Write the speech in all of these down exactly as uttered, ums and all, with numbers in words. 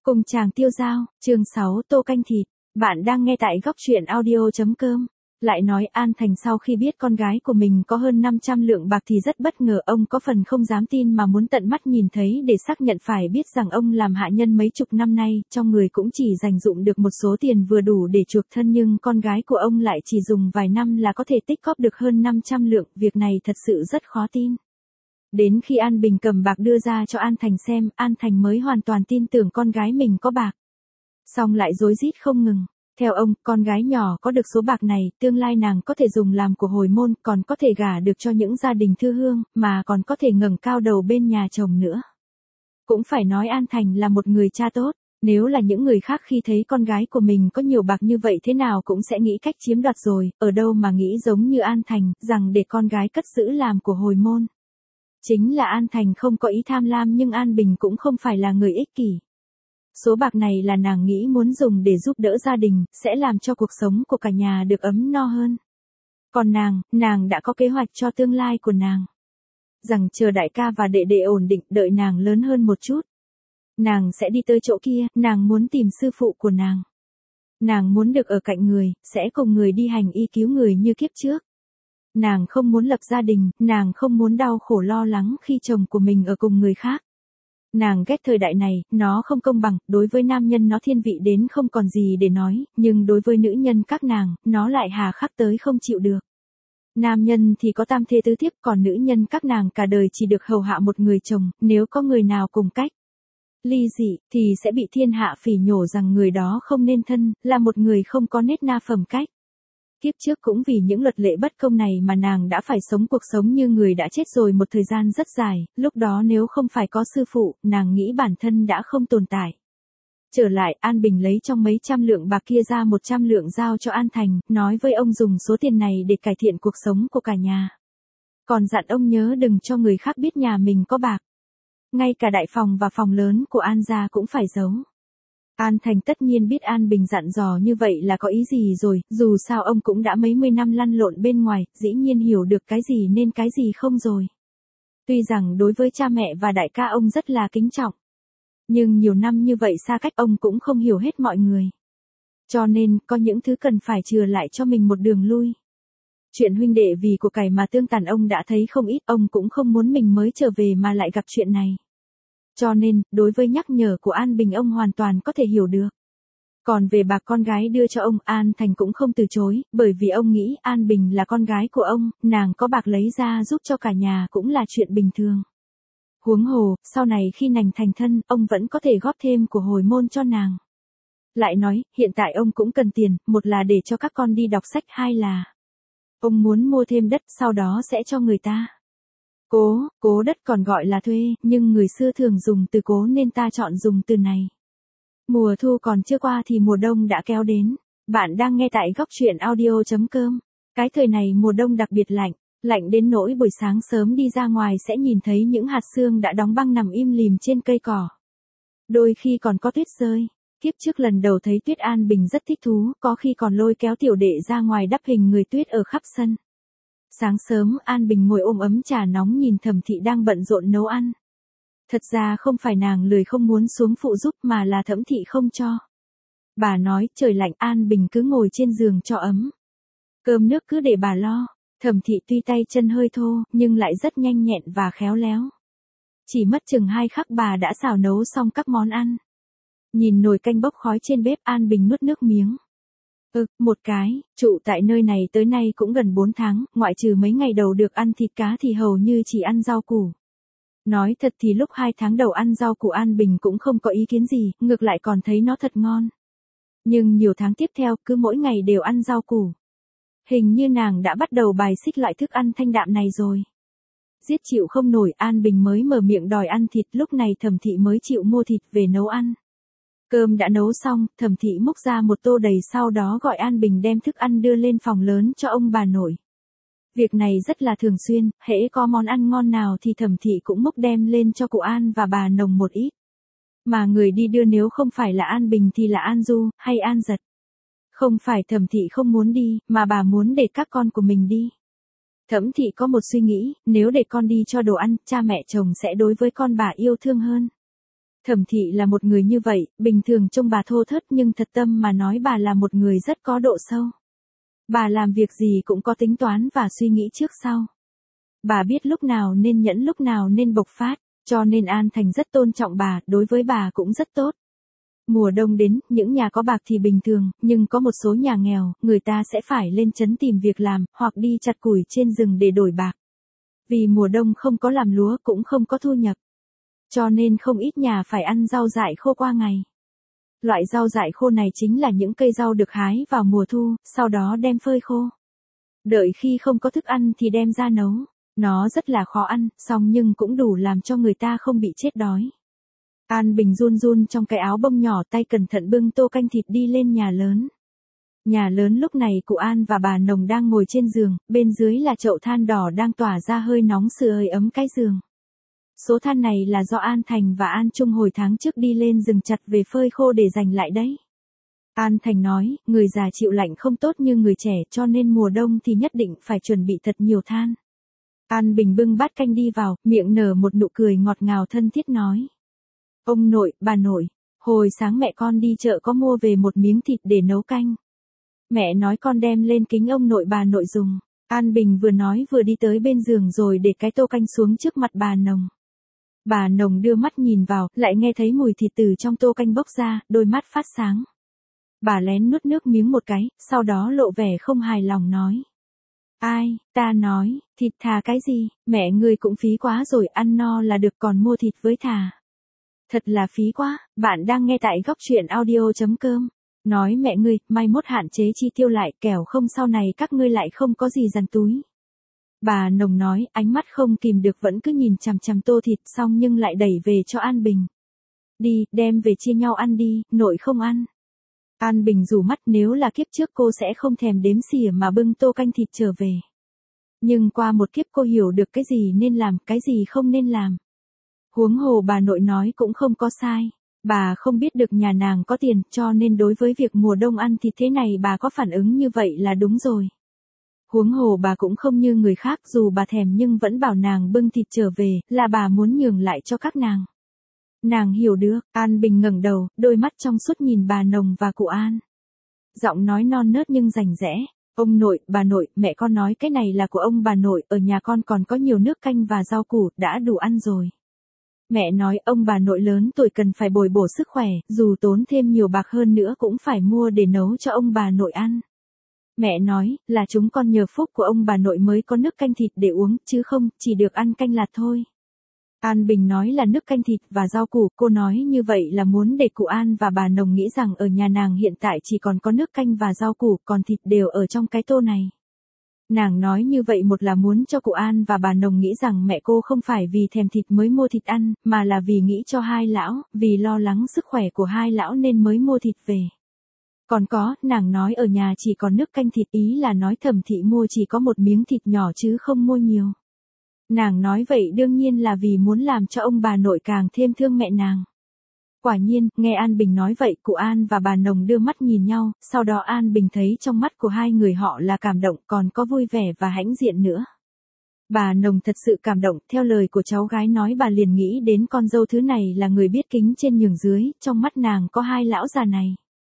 Cùng chàng tiêu dao, chương sáu, tô canh thịt. Bạn đang nghe tại góc truyện audio chấm com. Lại nói An Thành sau khi biết con gái của mình có hơn năm trăm lượng bạc thì rất bất ngờ, ông có phần không dám tin mà muốn tận mắt nhìn thấy để xác nhận. Phải biết rằng ông làm hạ nhân mấy chục năm nay, trong người cũng chỉ dành dụm được một số tiền vừa đủ để chuộc thân, nhưng con gái của ông lại chỉ dùng vài năm là có thể tích góp được hơn năm trăm lượng, việc này thật sự rất khó tin. Đến khi An Bình cầm bạc đưa ra cho An Thành xem, An Thành mới hoàn toàn tin tưởng con gái mình có bạc. Xong lại rối rít không ngừng. Theo ông, con gái nhỏ có được số bạc này, tương lai nàng có thể dùng làm của hồi môn, còn có thể gả được cho những gia đình thư hương, mà còn có thể ngẩng cao đầu bên nhà chồng nữa. Cũng phải nói An Thành là một người cha tốt. Nếu là những người khác khi thấy con gái của mình có nhiều bạc như vậy thế nào cũng sẽ nghĩ cách chiếm đoạt rồi, ở đâu mà nghĩ giống như An Thành, rằng để con gái cất giữ làm của hồi môn. Chính là An Thành không có ý tham lam, nhưng An Bình cũng không phải là người ích kỷ. Số bạc này là nàng nghĩ muốn dùng để giúp đỡ gia đình, sẽ làm cho cuộc sống của cả nhà được ấm no hơn. Còn nàng, nàng đã có kế hoạch cho tương lai của nàng. Rằng chờ đại ca và đệ đệ ổn định, đợi nàng lớn hơn một chút. Nàng sẽ đi tới chỗ kia, nàng muốn tìm sư phụ của nàng. Nàng muốn được ở cạnh người, sẽ cùng người đi hành y cứu người như kiếp trước. Nàng không muốn lập gia đình, nàng không muốn đau khổ lo lắng khi chồng của mình ở cùng người khác. Nàng ghét thời đại này, nó không công bằng, đối với nam nhân nó thiên vị đến không còn gì để nói, nhưng đối với nữ nhân các nàng, nó lại hà khắc tới không chịu được. Nam nhân thì có tam thê tứ thiếp, còn nữ nhân các nàng cả đời chỉ được hầu hạ một người chồng, nếu có người nào cùng cách ly dị, thì sẽ bị thiên hạ phỉ nhổ rằng người đó không nên thân, là một người không có nết na phẩm cách. Kiếp trước cũng vì những luật lệ bất công này mà nàng đã phải sống cuộc sống như người đã chết rồi một thời gian rất dài, lúc đó nếu không phải có sư phụ, nàng nghĩ bản thân đã không tồn tại. Trở lại, An Bình lấy trong mấy trăm lượng bạc kia ra một trăm lượng giao cho An Thành, nói với ông dùng số tiền này để cải thiện cuộc sống của cả nhà. Còn dặn ông nhớ đừng cho người khác biết nhà mình có bạc. Ngay cả đại phòng và phòng lớn của An gia cũng phải giấu. An Thành tất nhiên biết An Bình dặn dò như vậy là có ý gì rồi, dù sao ông cũng đã mấy mươi năm lăn lộn bên ngoài, dĩ nhiên hiểu được cái gì nên cái gì không rồi. Tuy rằng đối với cha mẹ và đại ca ông rất là kính trọng, nhưng nhiều năm như vậy xa cách ông cũng không hiểu hết mọi người. Cho nên, có những thứ cần phải chừa lại cho mình một đường lui. Chuyện huynh đệ vì của cải mà tương tàn ông đã thấy không ít, ông cũng không muốn mình mới trở về mà lại gặp chuyện này. Cho nên, đối với nhắc nhở của An Bình ông hoàn toàn có thể hiểu được. Còn về bạc con gái đưa cho ông, An Thành cũng không từ chối, bởi vì ông nghĩ An Bình là con gái của ông, nàng có bạc lấy ra giúp cho cả nhà cũng là chuyện bình thường. Huống hồ, sau này khi nàng thành thân, ông vẫn có thể góp thêm của hồi môn cho nàng. Lại nói, hiện tại ông cũng cần tiền, một là để cho các con đi đọc sách, hai là ông muốn mua thêm đất, sau đó sẽ cho người ta. Cố, cố đất còn gọi là thuê, nhưng người xưa thường dùng từ cố nên ta chọn dùng từ này. Mùa thu còn chưa qua thì mùa đông đã kéo đến. Bạn đang nghe tại góc truyện audio chấm com. Cái thời này mùa đông đặc biệt lạnh, lạnh đến nỗi buổi sáng sớm đi ra ngoài sẽ nhìn thấy những hạt sương đã đóng băng nằm im lìm trên cây cỏ. Đôi khi còn có tuyết rơi. Kiếp trước lần đầu thấy tuyết An Bình rất thích thú, có khi còn lôi kéo tiểu đệ ra ngoài đắp hình người tuyết ở khắp sân. Sáng sớm, An Bình ngồi ôm ấm trà nóng nhìn Thẩm Thị đang bận rộn nấu ăn. Thật ra không phải nàng lười không muốn xuống phụ giúp mà là Thẩm Thị không cho. Bà nói, trời lạnh, An Bình cứ ngồi trên giường cho ấm. Cơm nước cứ để bà lo. Thẩm Thị tuy tay chân hơi thô, nhưng lại rất nhanh nhẹn và khéo léo. Chỉ mất chừng hai khắc bà đã xào nấu xong các món ăn. Nhìn nồi canh bốc khói trên bếp, An Bình nuốt nước miếng. Ừ, một cái, trụ tại nơi này tới nay cũng gần bốn tháng, ngoại trừ mấy ngày đầu được ăn thịt cá thì hầu như chỉ ăn rau củ. Nói thật thì lúc hai tháng đầu ăn rau củ An Bình cũng không có ý kiến gì, ngược lại còn thấy nó thật ngon. Nhưng nhiều tháng tiếp theo, cứ mỗi ngày đều ăn rau củ. Hình như nàng đã bắt đầu bài xích loại thức ăn thanh đạm này rồi. Giết chịu không nổi, An Bình mới mở miệng đòi ăn thịt, lúc này Thẩm Thị mới chịu mua thịt về nấu ăn. Cơm đã nấu xong, Thẩm Thị múc ra một tô đầy, sau đó gọi An Bình đem thức ăn đưa lên phòng lớn cho ông bà nội. Việc này rất là thường xuyên, hễ có món ăn ngon nào thì Thẩm Thị cũng múc đem lên cho cụ An và bà Nồng một ít. Mà người đi đưa nếu không phải là An Bình thì là An Du, hay An Giật. Không phải Thẩm Thị không muốn đi, mà bà muốn để các con của mình đi. Thẩm Thị có một suy nghĩ, nếu để con đi cho đồ ăn, cha mẹ chồng sẽ đối với con bà yêu thương hơn. Thẩm Thị là một người như vậy, bình thường trông bà thô thớt nhưng thật tâm mà nói bà là một người rất có độ sâu. Bà làm việc gì cũng có tính toán và suy nghĩ trước sau. Bà biết lúc nào nên nhẫn lúc nào nên bộc phát, cho nên An Thành rất tôn trọng bà, đối với bà cũng rất tốt. Mùa đông đến, những nhà có bạc thì bình thường, nhưng có một số nhà nghèo, người ta sẽ phải lên trấn tìm việc làm, hoặc đi chặt củi trên rừng để đổi bạc. Vì mùa đông không có làm lúa cũng không có thu nhập. Cho nên không ít nhà phải ăn rau dại khô qua ngày. Loại rau dại khô này chính là những cây rau được hái vào mùa thu, sau đó đem phơi khô. Đợi khi không có thức ăn thì đem ra nấu. Nó rất là khó ăn, song nhưng cũng đủ làm cho người ta không bị chết đói. An Bình run run trong cái áo bông nhỏ, tay cẩn thận bưng tô canh thịt đi lên nhà lớn. Nhà lớn lúc này cụ An và bà Nồng đang ngồi trên giường, bên dưới là chậu than đỏ đang tỏa ra hơi nóng sưởi ấm cái giường. Số than này là do An Thành và An Trung hồi tháng trước đi lên rừng chặt về phơi khô để dành lại đấy. An Thành nói, người già chịu lạnh không tốt như người trẻ, cho nên mùa đông thì nhất định phải chuẩn bị thật nhiều than. An Bình bưng bát canh đi vào, miệng nở một nụ cười ngọt ngào thân thiết nói. Ông nội, bà nội, hồi sáng mẹ con đi chợ có mua về một miếng thịt để nấu canh. Mẹ nói con đem lên kính ông nội bà nội dùng. An Bình vừa nói vừa đi tới bên giường rồi để cái tô canh xuống trước mặt bà Nồng. Bà Nồng đưa mắt nhìn vào, lại nghe thấy mùi thịt từ trong tô canh bốc ra, đôi mắt phát sáng. Bà lén nuốt nước miếng một cái, sau đó lộ vẻ không hài lòng nói. Ai, ta nói, thịt thà cái gì, mẹ ngươi cũng phí quá rồi, ăn no là được còn mua thịt với thà. Thật là phí quá, bạn đang nghe tại góc truyện audio chấm com. Nói mẹ ngươi, mai mốt hạn chế chi tiêu lại, kẻo không sau này các ngươi lại không có gì dằn túi. Bà Nồng nói, ánh mắt không kìm được vẫn cứ nhìn chằm chằm tô thịt xong nhưng lại đẩy về cho An Bình. Đi, đem về chia nhau ăn đi, nội không ăn. An Bình rủ mắt, nếu là kiếp trước cô sẽ không thèm đếm xỉa mà bưng tô canh thịt trở về. Nhưng qua một kiếp cô hiểu được cái gì nên làm, cái gì không nên làm. Huống hồ bà nội nói cũng không có sai. Bà không biết được nhà nàng có tiền, cho nên đối với việc mùa đông ăn thịt thế này bà có phản ứng như vậy là đúng rồi. Huống hồ bà cũng không như người khác, dù bà thèm nhưng vẫn bảo nàng bưng thịt trở về, là bà muốn nhường lại cho các nàng. Nàng hiểu được. An Bình ngẩng đầu, đôi mắt trong suốt nhìn bà Nồng và cụ An. Giọng nói non nớt nhưng rành rẽ. Ông nội, bà nội, mẹ con nói cái này là của ông bà nội, ở nhà con còn có nhiều nước canh và rau củ, đã đủ ăn rồi. Mẹ nói ông bà nội lớn tuổi cần phải bồi bổ sức khỏe, dù tốn thêm nhiều bạc hơn nữa cũng phải mua để nấu cho ông bà nội ăn. Mẹ nói, là chúng con nhờ phúc của ông bà nội mới có nước canh thịt để uống, chứ không, chỉ được ăn canh lạt thôi. An Bình nói là nước canh thịt và rau củ, cô nói như vậy là muốn để cụ An và bà Nồng nghĩ rằng ở nhà nàng hiện tại chỉ còn có nước canh và rau củ, còn thịt đều ở trong cái tô này. Nàng nói như vậy một là muốn cho cụ An và bà Nồng nghĩ rằng mẹ cô không phải vì thèm thịt mới mua thịt ăn, mà là vì nghĩ cho hai lão, vì lo lắng sức khỏe của hai lão nên mới mua thịt về. Còn có, nàng nói ở nhà chỉ còn nước canh thịt, ý là nói Thẩm Thị mua chỉ có một miếng thịt nhỏ chứ không mua nhiều. Nàng nói vậy đương nhiên là vì muốn làm cho ông bà nội càng thêm thương mẹ nàng. Quả nhiên, nghe An Bình nói vậy, cụ An và bà Nồng đưa mắt nhìn nhau, sau đó An Bình thấy trong mắt của hai người họ là cảm động, còn có vui vẻ và hãnh diện nữa. Bà Nồng thật sự cảm động, theo lời của cháu gái nói bà liền nghĩ đến con dâu thứ này là người biết kính trên nhường dưới, trong mắt nàng có hai lão già này.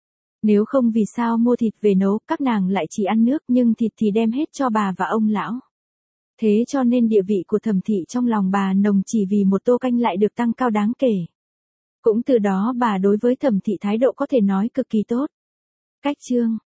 Nếu không vì sao mua thịt về nấu, các nàng lại chỉ ăn nước nhưng thịt thì đem hết cho bà và ông lão. Thế cho nên địa vị của Thẩm Thị trong lòng bà Nồng chỉ vì một tô canh lại được tăng cao đáng kể. Cũng từ đó bà đối với Thẩm Thị thái độ có thể nói cực kỳ tốt. Cách chương